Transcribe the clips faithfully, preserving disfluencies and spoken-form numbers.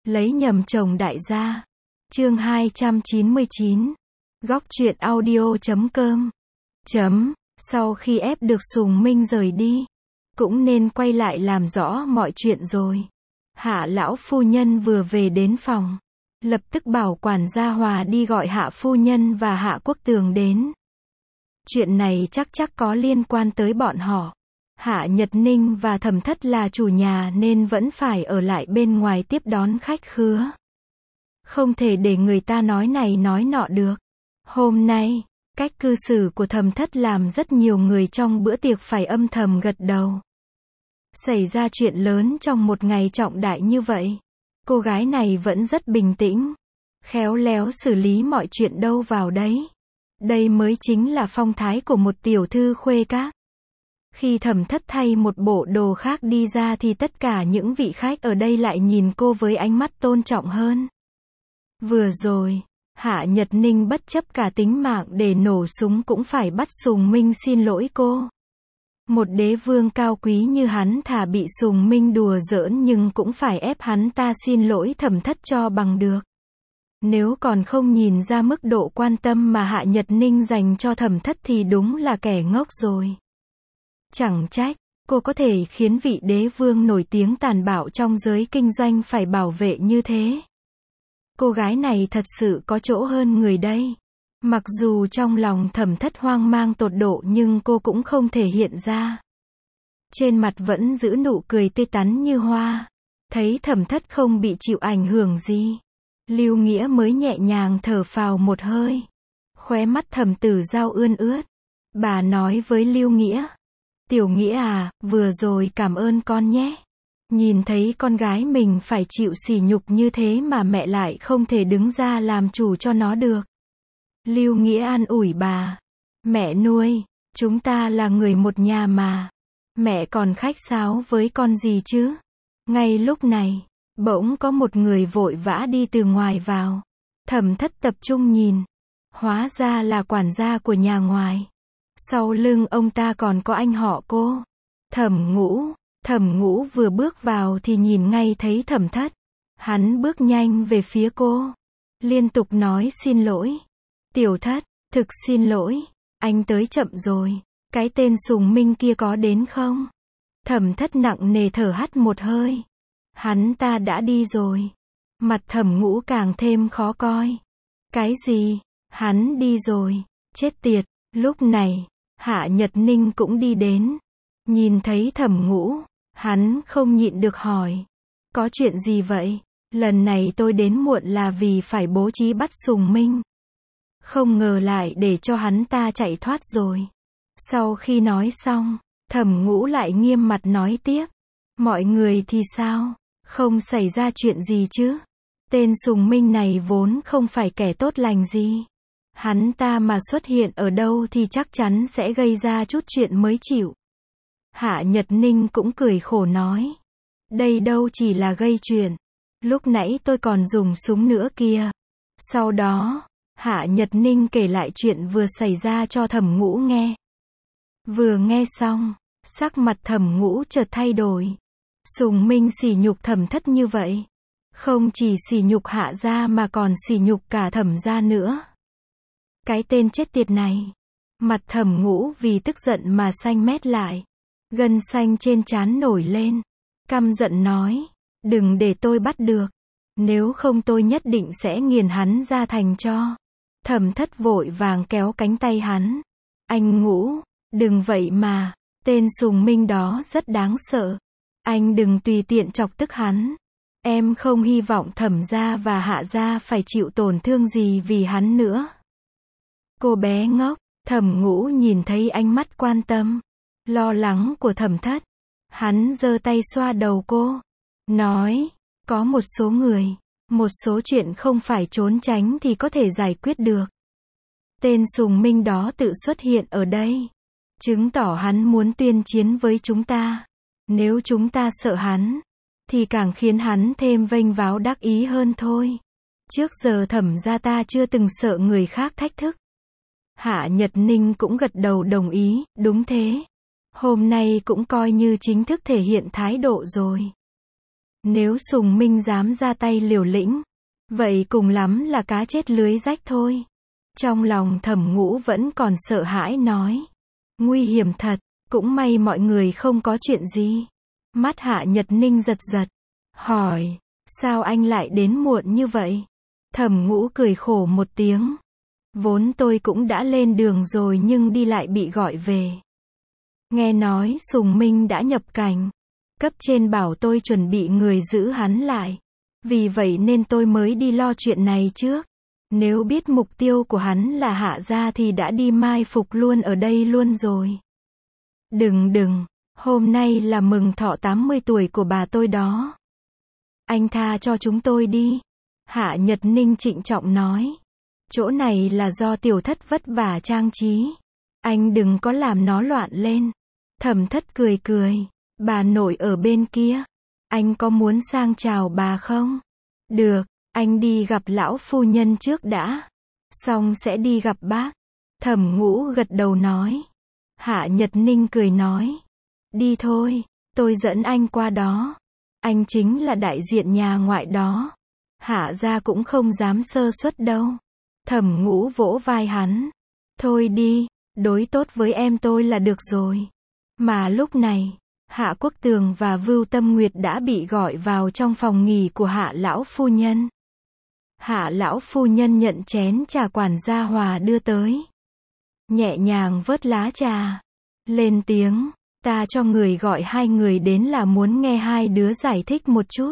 Lấy nhầm chồng đại gia. Chương hai trăm chín mươi chín. Góc truyện audio chấm com. Chấm. Sau khi ép được Sùng Minh rời đi, cũng nên quay lại làm rõ mọi chuyện rồi. Hạ lão phu nhân vừa về đến phòng, lập tức bảo quản gia Hòa đi gọi Hạ phu nhân và Hạ Quốc Tường đến. Chuyện này chắc chắc có liên quan tới bọn họ. Hạ Nhật Ninh và Thẩm Thất là chủ nhà nên vẫn phải ở lại bên ngoài tiếp đón khách khứa. Không thể để người ta nói này nói nọ được. Hôm nay, cách cư xử của Thẩm Thất làm rất nhiều người trong bữa tiệc phải âm thầm gật đầu. Xảy ra chuyện lớn trong một ngày trọng đại như vậy, cô gái này vẫn rất bình tĩnh, khéo léo xử lý mọi chuyện đâu vào đấy. Đây mới chính là phong thái của một tiểu thư khuê các. Khi Thẩm Thất thay một bộ đồ khác đi ra thì tất cả những vị khách ở đây lại nhìn cô với ánh mắt tôn trọng hơn. Vừa rồi, Hạ Nhật Ninh bất chấp cả tính mạng để nổ súng cũng phải bắt Sùng Minh xin lỗi cô. Một đế vương cao quý như hắn thà bị Sùng Minh đùa giỡn nhưng cũng phải ép hắn ta xin lỗi Thẩm Thất cho bằng được. Nếu còn không nhìn ra mức độ quan tâm mà Hạ Nhật Ninh dành cho Thẩm Thất thì đúng là kẻ ngốc rồi. Chẳng trách, cô có thể khiến vị đế vương nổi tiếng tàn bạo trong giới kinh doanh phải bảo vệ như thế. Cô gái này thật sự có chỗ hơn người đây. Mặc dù trong lòng Thẩm Thất hoang mang tột độ nhưng cô cũng không thể hiện ra. Trên mặt vẫn giữ nụ cười tươi tắn như hoa. Thấy Thẩm Thất không bị chịu ảnh hưởng gì, Lưu Nghĩa mới nhẹ nhàng thở phào một hơi. Khóe mắt Thẩm Tử Giao ươn ướt. Bà nói với Lưu Nghĩa: "Tiểu Nghĩa à, vừa rồi cảm ơn con nhé. Nhìn thấy con gái mình phải chịu sỉ nhục như thế mà mẹ lại không thể đứng ra làm chủ cho nó được." Lưu Nghĩa an ủi bà: "Mẹ nuôi, chúng ta là người một nhà mà. Mẹ còn khách sáo với con gì chứ?" Ngay lúc này, bỗng có một người vội vã đi từ ngoài vào. Thẩm Thất tập trung nhìn. Hóa ra là quản gia của nhà ngoài. Sau lưng ông ta còn có anh họ cô, Thẩm Ngũ. Thẩm Ngũ vừa bước vào thì nhìn ngay thấy Thẩm Thất. Hắn bước nhanh về phía cô, liên tục nói xin lỗi. "Tiểu Thất, thực xin lỗi, anh tới chậm rồi. Cái tên Sùng Minh kia có đến không?" Thẩm Thất nặng nề thở hắt một hơi. "Hắn ta đã đi rồi." Mặt Thẩm Ngũ càng thêm khó coi. "Cái gì? Hắn đi rồi? Chết tiệt." Lúc này, Hạ Nhật Ninh cũng đi đến. Nhìn thấy Thẩm Ngũ, hắn không nhịn được hỏi: "Có chuyện gì vậy? Lần này tôi đến muộn là vì phải bố trí bắt Sùng Minh. Không ngờ lại để cho hắn ta chạy thoát rồi." Sau khi nói xong, Thẩm Ngũ lại nghiêm mặt nói tiếp: "Mọi người thì sao? Không xảy ra chuyện gì chứ? Tên Sùng Minh này vốn không phải kẻ tốt lành gì. Hắn ta mà xuất hiện ở đâu thì chắc chắn sẽ gây ra chút chuyện mới chịu." Hạ Nhật Ninh cũng cười khổ nói: "Đây đâu chỉ là gây chuyện. Lúc nãy tôi còn dùng súng nữa kia." Sau đó, Hạ Nhật Ninh kể lại chuyện vừa xảy ra cho Thẩm Ngũ nghe. Vừa nghe xong, sắc mặt Thẩm Ngũ chợt thay đổi. Sùng Minh sỉ nhục Thẩm Thất như vậy, không chỉ sỉ nhục Hạ gia mà còn sỉ nhục cả Thẩm gia nữa. Cái tên chết tiệt này. Mặt Thẩm Ngũ vì tức giận mà xanh mét lại. Gân xanh trên trán nổi lên. Căm giận nói: "Đừng để tôi bắt được. Nếu không tôi nhất định sẽ nghiền hắn ra thành tro." Thẩm Thất vội vàng kéo cánh tay hắn. "Anh Ngũ, đừng vậy mà. Tên Sùng Minh đó rất đáng sợ. Anh đừng tùy tiện chọc tức hắn. Em không hy vọng Thẩm gia và Hạ gia phải chịu tổn thương gì vì hắn nữa." Cô bé ngốc. Thẩm Ngũ nhìn thấy ánh mắt quan tâm, lo lắng của Thẩm Thất. Hắn giơ tay xoa đầu cô, nói: "Có một số người, một số chuyện không phải trốn tránh thì có thể giải quyết được. Tên Sùng Minh đó tự xuất hiện ở đây, chứng tỏ hắn muốn tuyên chiến với chúng ta. Nếu chúng ta sợ hắn, thì càng khiến hắn thêm vênh váo đắc ý hơn thôi. Trước giờ Thẩm gia ta chưa từng sợ người khác thách thức." Hạ Nhật Ninh cũng gật đầu đồng ý: "Đúng thế. Hôm nay cũng coi như chính thức thể hiện thái độ rồi." Nếu Sùng Minh dám ra tay liều lĩnh, vậy cùng lắm là cá chết lưới rách thôi. Trong lòng Thẩm Ngũ vẫn còn sợ hãi nói. Nguy hiểm thật, cũng may mọi người không có chuyện gì. Mắt Hạ Nhật Ninh giật giật. Hỏi, sao anh lại đến muộn như vậy? Thẩm Ngũ cười khổ một tiếng. Vốn tôi cũng đã lên đường rồi nhưng đi lại bị gọi về. Nghe nói Sùng Minh đã nhập cảnh. Cấp trên bảo tôi chuẩn bị người giữ hắn lại. Vì vậy nên tôi mới đi lo chuyện này trước. Nếu biết mục tiêu của hắn là Hạ gia thì đã đi mai phục luôn ở đây luôn rồi. Đừng đừng, hôm nay là mừng thọ tám mươi tuổi của bà tôi đó. Anh tha cho chúng tôi đi. Hạ Nhật Ninh trịnh trọng nói. Chỗ này là do tiểu thất vất vả trang trí. Anh đừng có làm nó loạn lên. Thẩm Thất cười cười. Bà nội ở bên kia. Anh có muốn sang chào bà không? Được, anh đi gặp lão phu nhân trước đã. Xong sẽ đi gặp bác. Thẩm Ngũ gật đầu nói. Hạ Nhật Ninh cười nói. Đi thôi, tôi dẫn anh qua đó. Anh chính là đại diện nhà ngoại đó. Hạ gia cũng không dám sơ suất đâu. Thẩm Ngũ vỗ vai hắn. Thôi đi, đối tốt với em tôi là được rồi. Mà lúc này, Hạ Quốc Tường và Vưu Tâm Nguyệt đã bị gọi vào trong phòng nghỉ của Hạ lão phu nhân. Hạ lão phu nhân nhận chén trà quản gia Hòa đưa tới. Nhẹ nhàng vớt lá trà. Lên tiếng, ta cho người gọi hai người đến là muốn nghe hai đứa giải thích một chút.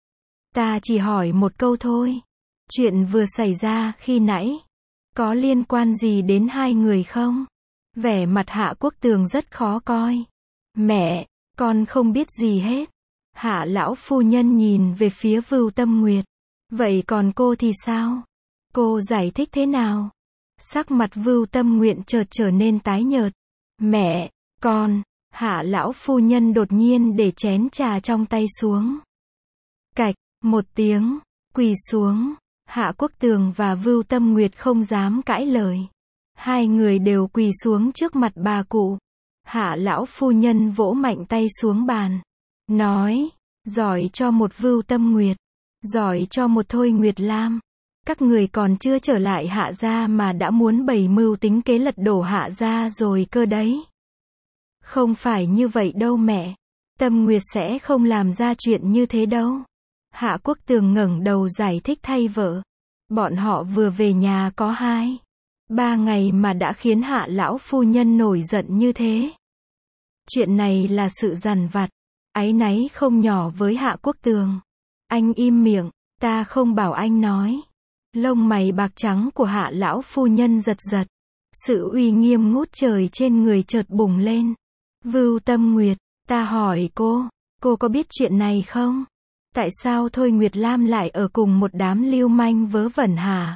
Ta chỉ hỏi một câu thôi. Chuyện vừa xảy ra khi nãy, có liên quan gì đến hai người không? Vẻ mặt Hạ Quốc Tường rất khó coi. Mẹ, con không biết gì hết. Hạ lão phu nhân nhìn về phía Vưu Tâm Nguyệt. Vậy còn cô thì sao? Cô giải thích thế nào? Sắc mặt Vưu Tâm Nguyệt chợt trở nên tái nhợt. Mẹ, con, Hạ lão phu nhân đột nhiên để chén trà trong tay xuống. Cạch, một tiếng, quỳ xuống. Hạ Quốc Tường và Vưu Tâm Nguyệt không dám cãi lời. Hai người đều quỳ xuống trước mặt bà cụ. Hạ lão phu nhân vỗ mạnh tay xuống bàn. Nói, giỏi cho một Vưu Tâm Nguyệt. Giỏi cho một Thôi Nguyệt Lam. Các người còn chưa trở lại Hạ gia mà đã muốn bày mưu tính kế lật đổ Hạ gia rồi cơ đấy. Không phải như vậy đâu mẹ. Tâm Nguyệt sẽ không làm ra chuyện như thế đâu. Hạ Quốc Tường ngẩng đầu giải thích thay vợ. Bọn họ vừa về nhà có hai, ba ngày mà đã khiến Hạ lão phu nhân nổi giận như thế. Chuyện này là sự dằn vặt, áy náy không nhỏ với Hạ Quốc Tường. Anh im miệng, ta không bảo anh nói. Lông mày bạc trắng của Hạ lão phu nhân giật giật. Sự uy nghiêm ngút trời trên người chợt bùng lên. Vưu Tâm Nguyệt, ta hỏi cô, cô có biết chuyện này không? Tại sao Thôi Nguyệt Lam lại ở cùng một đám lưu manh vớ vẩn hả?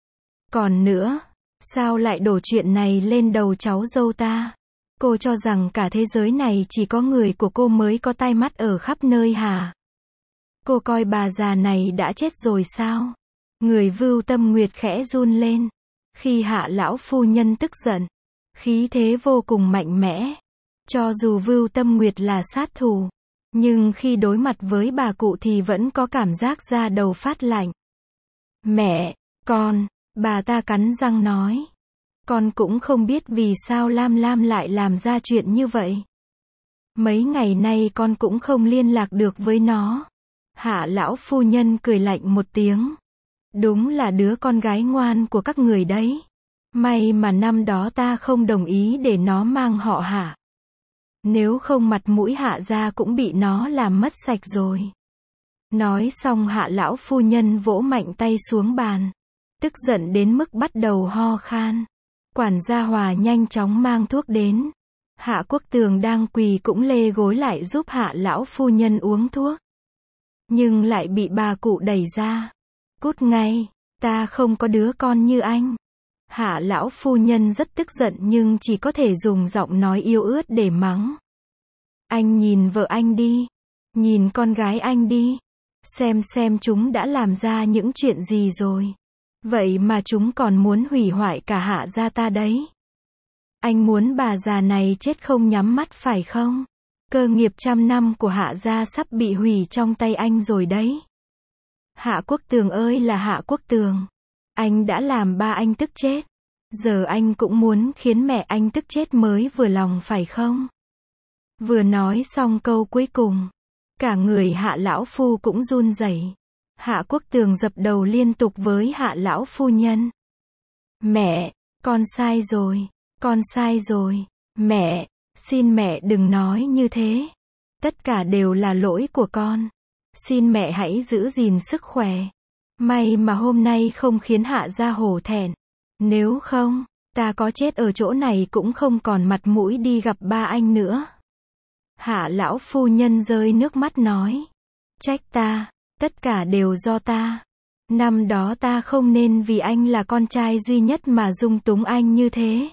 Còn nữa, sao lại đổ chuyện này lên đầu cháu dâu ta? Cô cho rằng cả thế giới này chỉ có người của cô mới có tai mắt ở khắp nơi hả? Cô coi bà già này đã chết rồi sao? Người Vưu Tâm Nguyệt khẽ run lên. Khi Hạ lão phu nhân tức giận, khí thế vô cùng mạnh mẽ. Cho dù Vưu Tâm Nguyệt là sát thủ, nhưng khi đối mặt với bà cụ thì vẫn có cảm giác da đầu phát lạnh. Mẹ, con, bà ta cắn răng nói. Con cũng không biết vì sao Lam Lam lại làm ra chuyện như vậy. Mấy ngày nay con cũng không liên lạc được với nó. Hạ lão phu nhân cười lạnh một tiếng. Đúng là đứa con gái ngoan của các người đấy. May mà năm đó ta không đồng ý để nó mang họ Hạ. Nếu không mặt mũi Hạ gia cũng bị nó làm mất sạch rồi. Nói xong Hạ lão phu nhân vỗ mạnh tay xuống bàn. Tức giận đến mức bắt đầu ho khan. Quản gia Hòa nhanh chóng mang thuốc đến. Hạ Quốc Tường đang quỳ cũng lê gối lại giúp Hạ lão phu nhân uống thuốc. Nhưng lại bị bà cụ đẩy ra. Cút ngay, ta không có đứa con như anh. Hạ lão phu nhân rất tức giận nhưng chỉ có thể dùng giọng nói yếu ớt để mắng. Anh nhìn vợ anh đi. Nhìn con gái anh đi. Xem xem chúng đã làm ra những chuyện gì rồi. Vậy mà chúng còn muốn hủy hoại cả Hạ gia ta đấy. Anh muốn bà già này chết không nhắm mắt phải không? Cơ nghiệp trăm năm của Hạ gia sắp bị hủy trong tay anh rồi đấy. Hạ Quốc Tường ơi là Hạ Quốc Tường. Anh đã làm ba anh tức chết. Giờ anh cũng muốn khiến mẹ anh tức chết mới vừa lòng phải không? Vừa nói xong câu cuối cùng, cả người Hạ lão phu cũng run rẩy. Hạ Quốc Tường dập đầu liên tục với Hạ lão phu nhân. Mẹ, con sai rồi, con sai rồi. Mẹ, xin mẹ đừng nói như thế. Tất cả đều là lỗi của con. Xin mẹ hãy giữ gìn sức khỏe. May mà hôm nay không khiến Hạ gia hổ thẹn. Nếu không, ta có chết ở chỗ này cũng không còn mặt mũi đi gặp ba anh nữa. Hạ lão phu nhân rơi nước mắt nói. Trách ta, tất cả đều do ta. Năm đó ta không nên vì anh là con trai duy nhất mà dung túng anh như thế.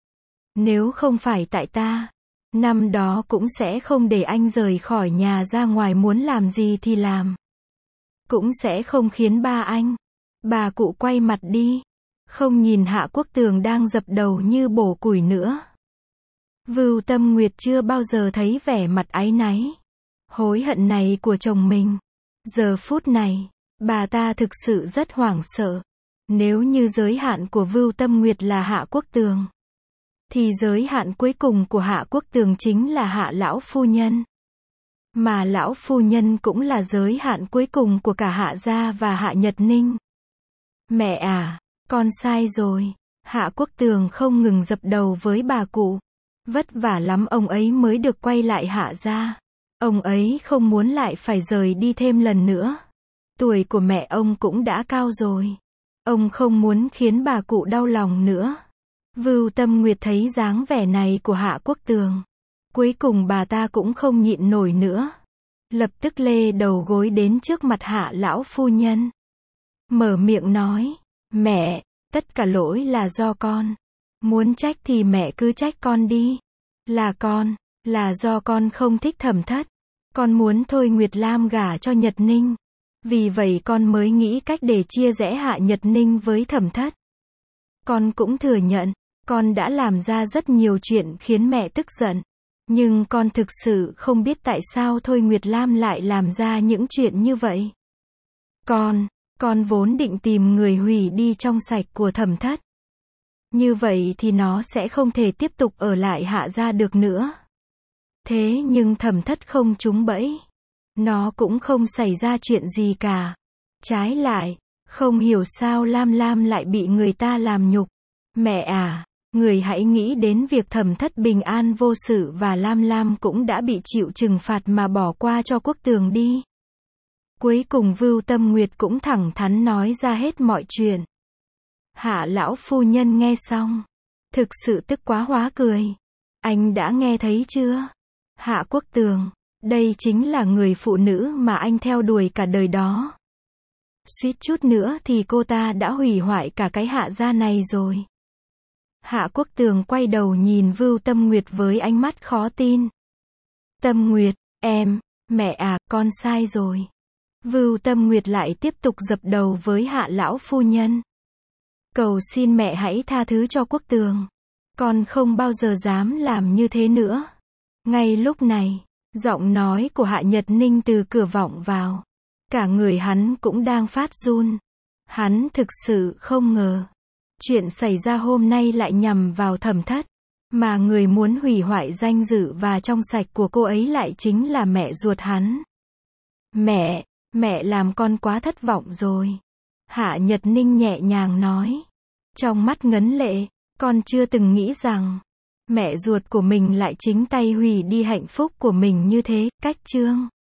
Nếu không phải tại ta, năm đó cũng sẽ không để anh rời khỏi nhà ra ngoài muốn làm gì thì làm. Cũng sẽ không khiến ba anh. Bà cụ quay mặt đi. Không nhìn Hạ Quốc Tường đang dập đầu như bổ củi nữa. Vưu Tâm Nguyệt chưa bao giờ thấy vẻ mặt áy náy, hối hận này của chồng mình. Giờ phút này, bà ta thực sự rất hoảng sợ. Nếu như giới hạn của Vưu Tâm Nguyệt là Hạ Quốc Tường, thì giới hạn cuối cùng của Hạ Quốc Tường chính là Hạ lão phu nhân. Mà lão phu nhân cũng là giới hạn cuối cùng của cả Hạ gia và Hạ Nhật Ninh. Mẹ à, con sai rồi. Hạ Quốc Tường không ngừng dập đầu với bà cụ. Vất vả lắm ông ấy mới được quay lại Hạ gia. Ông ấy không muốn lại phải rời đi thêm lần nữa. Tuổi của mẹ ông cũng đã cao rồi. Ông không muốn khiến bà cụ đau lòng nữa. Vưu Tâm Nguyệt thấy dáng vẻ này của Hạ Quốc Tường. Cuối cùng bà ta cũng không nhịn nổi nữa. Lập tức lê đầu gối đến trước mặt Hạ lão phu nhân. Mở miệng nói. Mẹ, tất cả lỗi là do con. Muốn trách thì mẹ cứ trách con đi. Là con, là do con không thích Thẩm Thất. Con muốn Thôi Nguyệt Lam gả cho Nhật Ninh. Vì vậy con mới nghĩ cách để chia rẽ Hạ Nhật Ninh với Thẩm Thất. Con cũng thừa nhận, con đã làm ra rất nhiều chuyện khiến mẹ tức giận. Nhưng con thực sự không biết tại sao Thôi Nguyệt Lam lại làm ra những chuyện như vậy. Con, con vốn định tìm người hủy đi trong sạch của Thẩm Thất. Như vậy thì nó sẽ không thể tiếp tục ở lại Hạ gia được nữa. Thế nhưng Thẩm Thất không trúng bẫy. Nó cũng không xảy ra chuyện gì cả. Trái lại, không hiểu sao Lam Lam lại bị người ta làm nhục. Mẹ à, người hãy nghĩ đến việc Thẩm Thất bình an vô sự và Lam Lam cũng đã bị chịu trừng phạt mà bỏ qua cho Quốc Tường đi. Cuối cùng Vưu Tâm Nguyệt cũng thẳng thắn nói ra hết mọi chuyện. Hạ lão phu nhân nghe xong, thực sự tức quá hóa cười. Anh đã nghe thấy chưa? Hạ Quốc Tường, đây chính là người phụ nữ mà anh theo đuổi cả đời đó. Suýt chút nữa thì cô ta đã hủy hoại cả cái Hạ gia này rồi. Hạ Quốc Tường quay đầu nhìn Vưu Tâm Nguyệt với ánh mắt khó tin. Tâm Nguyệt, em, mẹ à, con sai rồi. Vưu Tâm Nguyệt lại tiếp tục dập đầu với Hạ lão phu nhân. Cầu xin mẹ hãy tha thứ cho Quốc Tường. Con không bao giờ dám làm như thế nữa. Ngay lúc này, giọng nói của Hạ Nhật Ninh từ cửa vọng vào. Cả người hắn cũng đang phát run. Hắn thực sự không ngờ. Chuyện xảy ra hôm nay lại nhằm vào Thẩm Thất. Mà người muốn hủy hoại danh dự và trong sạch của cô ấy lại chính là mẹ ruột hắn. Mẹ, mẹ làm con quá thất vọng rồi. Hạ Nhật Ninh nhẹ nhàng nói. Trong mắt ngấn lệ, con chưa từng nghĩ rằng mẹ ruột của mình lại chính tay hủy đi hạnh phúc của mình như thế. Cách chương